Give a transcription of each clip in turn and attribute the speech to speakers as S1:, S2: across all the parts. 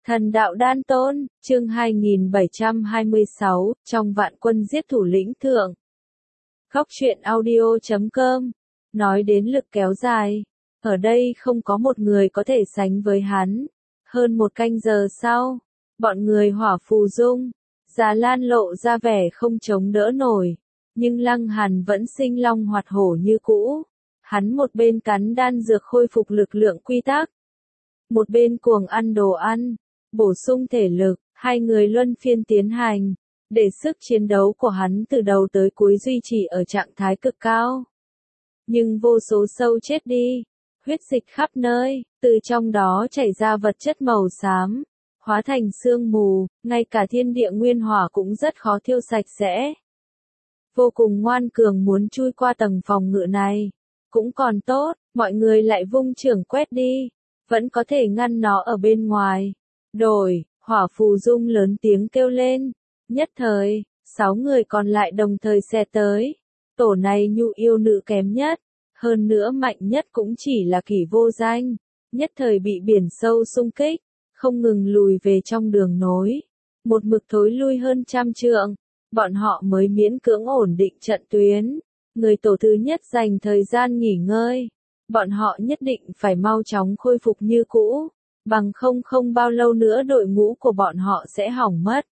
S1: Thần đạo đan tôn, chương 2726, trong vạn quân giết thủ lĩnh thượng. Góc truyện audio.com. Nói đến lực kéo dài, ở đây không có một người có thể sánh với hắn. Hơn một canh giờ sau, bọn người Hỏa Phù Dung, Già Lan lộ ra vẻ không chống đỡ nổi, nhưng Lăng Hàn vẫn sinh long hoạt hổ như cũ. Hắn một bên cắn đan dược khôi phục lực lượng quy tắc, một bên cuồng ăn đồ ăn, bổ sung thể lực, hai người luân phiên tiến hành, để sức chiến đấu của hắn từ đầu tới cuối duy trì ở trạng thái cực cao. Nhưng vô số sâu chết đi, huyết dịch khắp nơi, từ trong đó chảy ra vật chất màu xám, hóa thành sương mù, ngay cả thiên địa nguyên hỏa cũng rất khó thiêu sạch sẽ. Vô cùng ngoan cường muốn chui qua tầng phòng ngự này, cũng còn tốt, mọi người lại vung chưởng quét đi, vẫn có thể ngăn nó ở bên ngoài. Đổi, Hỏa Phù Dung lớn tiếng kêu lên, nhất thời, 6 người còn lại đồng thời xẻ tới. Tổ này nhu yêu nữ kém nhất, hơn nữa mạnh nhất cũng chỉ là Kỷ Vô Danh, nhất thời bị biển sâu xung kích, không ngừng lùi về trong đường nối, một mực thối lui hơn 100 trượng, bọn họ mới miễn cưỡng ổn định trận tuyến. Người tổ thứ nhất dành thời gian nghỉ ngơi, bọn họ nhất định phải mau chóng khôi phục như cũ, bằng không bao lâu nữa đội ngũ của bọn họ sẽ hỏng mất.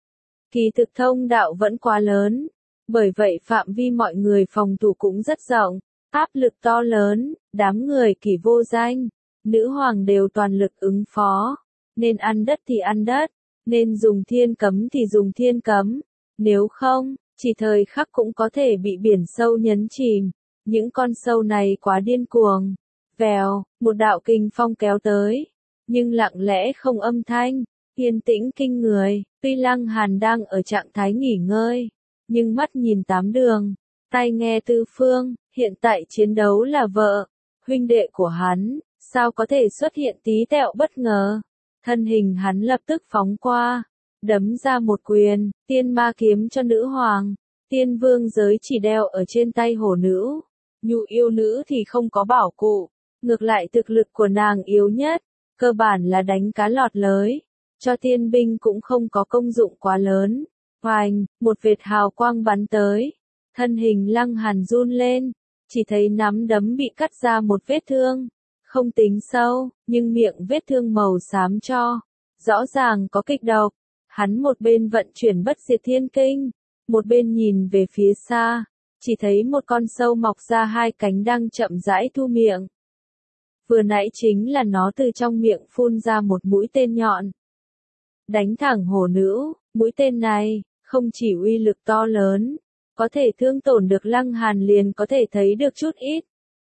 S1: Kỳ thực thông đạo vẫn quá lớn, bởi vậy phạm vi mọi người phòng thủ cũng rất rộng, áp lực to lớn, đám người Kỷ Vô Danh, nữ hoàng đều toàn lực ứng phó, nên ăn đất thì ăn đất, nên dùng thiên cấm thì dùng thiên cấm, nếu không, chỉ thời khắc cũng có thể bị biển sâu nhấn chìm. Những con sâu này quá điên cuồng. Vèo, một đạo kình phong kéo tới, nhưng lặng lẽ không âm thanh, yên tĩnh kinh người. Tuy Lăng Hàn đang ở trạng thái nghỉ ngơi, nhưng mắt nhìn tám đường, tai nghe tứ phương, hiện tại chiến đấu là vợ, huynh đệ của hắn, sao có thể xuất hiện tí tẹo bất ngờ. Thân hình hắn lập tức phóng qua, đấm ra một quyền, tiên ma kiếm cho nữ hoàng, tiên vương giới chỉ đeo ở trên tay hổ nữ. Nhu yêu nữ thì không có bảo cụ, ngược lại thực lực của nàng yếu nhất, cơ bản là đánh cá lọt lưới, cho tiên binh cũng không có công dụng quá lớn. Hoành, một vệt hào quang bắn tới, thân hình Lăng Hàn run lên, chỉ thấy nắm đấm bị cắt ra một vết thương, không tính sâu, nhưng miệng vết thương màu xám cho, rõ ràng có kịch độc. Hắn một bên vận chuyển bất diệt thiên kinh, một bên nhìn về phía xa, chỉ thấy một con sâu mọc ra hai cánh đang chậm rãi thu miệng. Vừa nãy chính là nó từ trong miệng phun ra một mũi tên nhọn, đánh thẳng hổ nữ. Mũi tên này, không chỉ uy lực to lớn, có thể thương tổn được Lăng Hàn liền có thể thấy được chút ít.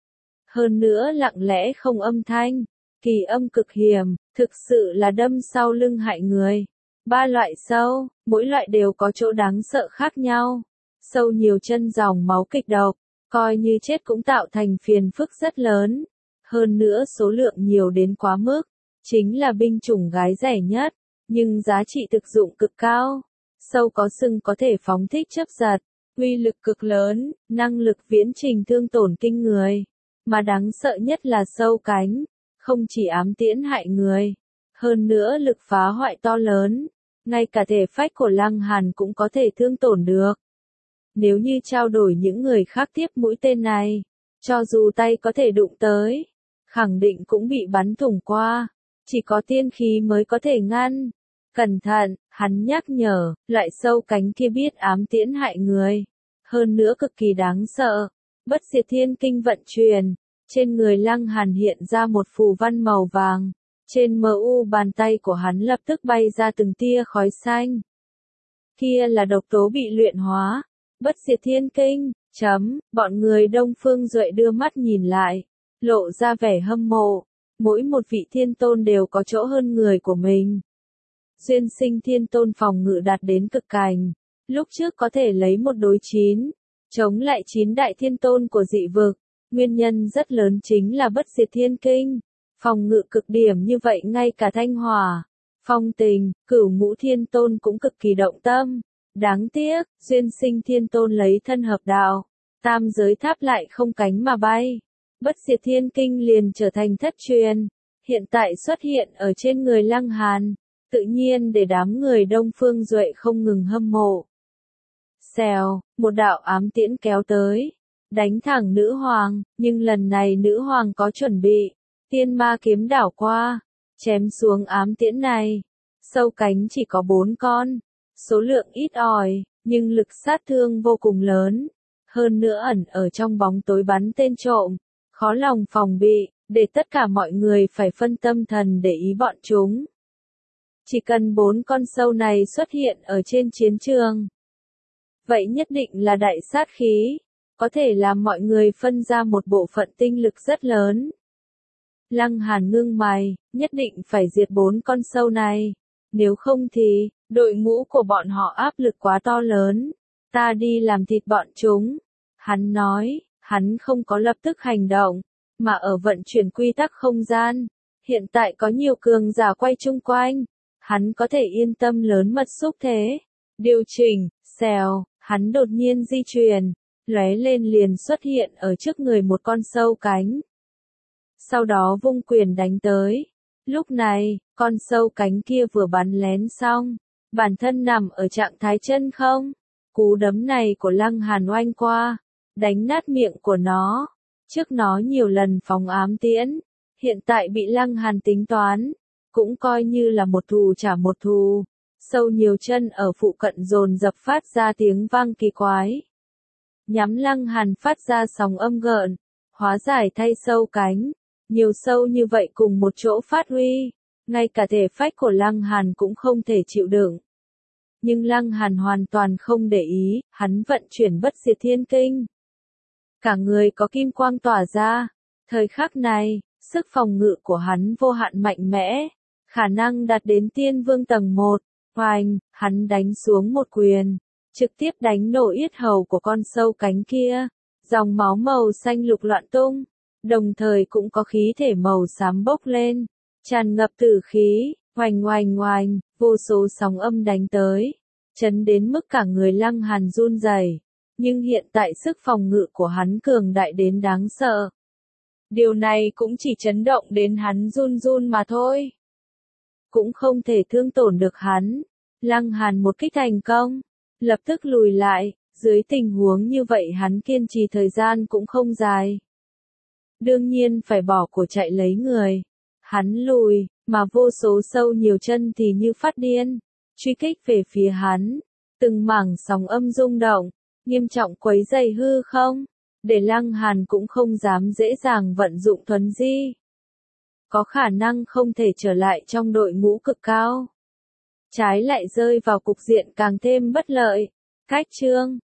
S1: Hơn nữa lặng lẽ không âm thanh, kỳ âm cực hiểm, thực sự là đâm sau lưng hại người. 3 loại sâu, mỗi loại đều có chỗ đáng sợ khác nhau. Sâu nhiều chân dòng máu kịch độc, coi như chết cũng tạo thành phiền phức rất lớn. Hơn nữa số lượng nhiều đến quá mức, chính là binh chủng gái rẻ nhất, nhưng giá trị thực dụng cực cao. Sâu có sừng có thể phóng thích chớp giật, uy lực cực lớn, năng lực viễn trình thương tổn kinh người. Mà đáng sợ nhất là sâu cánh, không chỉ ám tiễn hại người, hơn nữa lực phá hoại to lớn, ngay cả thể phách của Lăng Hàn cũng có thể thương tổn được. Nếu như trao đổi những người khác tiếp mũi tên này, cho dù tay có thể đụng tới, khẳng định cũng bị bắn thủng qua, chỉ có tiên khí mới có thể ngăn. Cẩn thận, hắn nhắc nhở, loại sâu cánh kia biết ám tiễn hại người, hơn nữa cực kỳ đáng sợ. Bất diệt thiên kinh vận chuyển, trên người Lăng Hàn hiện ra một phù văn màu vàng, trên mu bàn tay của hắn lập tức bay ra từng tia khói xanh. Kia là độc tố bị luyện hóa. Bất diệt thiên kinh, bọn người Đông Phương Duệ đưa mắt nhìn lại, lộ ra vẻ hâm mộ, mỗi một vị thiên tôn đều có chỗ hơn người của mình. Duyên sinh thiên tôn phòng ngự đạt đến cực cảnh, lúc trước có thể lấy 1 đối 9, chống lại 9 đại thiên tôn của dị vực, nguyên nhân rất lớn chính là bất diệt thiên kinh, phòng ngự cực điểm như vậy ngay cả Thanh Hỏa, Phong Tình, Cửu Ngũ thiên tôn cũng cực kỳ động tâm. Đáng tiếc, duyên sinh thiên tôn lấy thân hợp đạo, tam giới tháp lại không cánh mà bay. Bất diệt thiên kinh liền trở thành thất truyền, hiện tại xuất hiện ở trên người Lăng Hàn, tự nhiên để đám người Đông Phương Duệ không ngừng hâm mộ. Xèo, một đạo ám tiễn kéo tới, đánh thẳng nữ hoàng, nhưng lần này nữ hoàng có chuẩn bị, tiên ma kiếm đảo qua, chém xuống ám tiễn này. Sâu cánh chỉ có 4 con, số lượng ít ỏi, nhưng lực sát thương vô cùng lớn, hơn nữa ẩn ở trong bóng tối bắn tên trộm, khó lòng phòng bị, để tất cả mọi người phải phân tâm thần để ý bọn chúng. Chỉ cần 4 con sâu này xuất hiện ở trên chiến trường, vậy nhất định là đại sát khí, có thể làm mọi người phân ra một bộ phận tinh lực rất lớn. Lăng Hàn ngưng mày, nhất định phải diệt 4 con sâu này, nếu không thì, đội ngũ của bọn họ áp lực quá to lớn, ta đi làm thịt bọn chúng. Hắn nói, hắn không có lập tức hành động, mà ở vận chuyển quy tắc không gian. Hiện tại có nhiều cường giả quay chung quanh, hắn có thể yên tâm lớn mật xúc thế. Điều chỉnh, xèo, hắn đột nhiên di chuyển, lóe lên liền xuất hiện ở trước người một con sâu cánh. Sau đó vung quyền đánh tới. Lúc này, con sâu cánh kia vừa bắn lén xong, bản thân nằm ở trạng thái chân không. Cú đấm này của Lăng Hàn oanh qua, đánh nát miệng của nó. Trước nó nhiều lần phóng ám tiễn, hiện tại bị Lăng Hàn tính toán, cũng coi như là một thù trả một thù. Sâu nhiều chân ở phụ cận dồn dập phát ra tiếng vang kỳ quái. Nhắm Lăng Hàn phát ra sóng âm gợn, hóa giải thay sâu cánh. Nhiều sâu như vậy cùng một chỗ phát huy, ngay cả thể phách của Lăng Hàn cũng không thể chịu đựng. Nhưng Lăng Hàn hoàn toàn không để ý, hắn vận chuyển bất diệt thiên kinh. Cả người có kim quang tỏa ra, thời khắc này, sức phòng ngự của hắn vô hạn mạnh mẽ, khả năng đạt đến tiên vương tầng 1, hoành, hắn đánh xuống một quyền, trực tiếp đánh nổ yết hầu của con sâu cánh kia, dòng máu màu xanh lục loạn tung. Đồng thời cũng có khí thể màu xám bốc lên, tràn ngập tử khí, oanh oanh oanh, vô số sóng âm đánh tới, chấn đến mức cả người Lăng Hàn run rẩy. Nhưng hiện tại sức phòng ngự của hắn cường đại đến đáng sợ. Điều này cũng chỉ chấn động đến hắn run run mà thôi. Cũng không thể thương tổn được hắn. Lăng Hàn một kích thành công, lập tức lùi lại, dưới tình huống như vậy hắn kiên trì thời gian cũng không dài. Đương nhiên phải bỏ của chạy lấy người. Hắn lùi, mà vô số sâu nhiều chân thì như phát điên, truy kích về phía hắn. Từng mảng sóng âm rung động, nghiêm trọng quấy rầy hư không, để Lăng Hàn cũng không dám dễ dàng vận dụng thuấn di. Có khả năng không thể trở lại trong đội ngũ cực cao. Trái lại rơi vào cục diện càng thêm bất lợi. Cách chương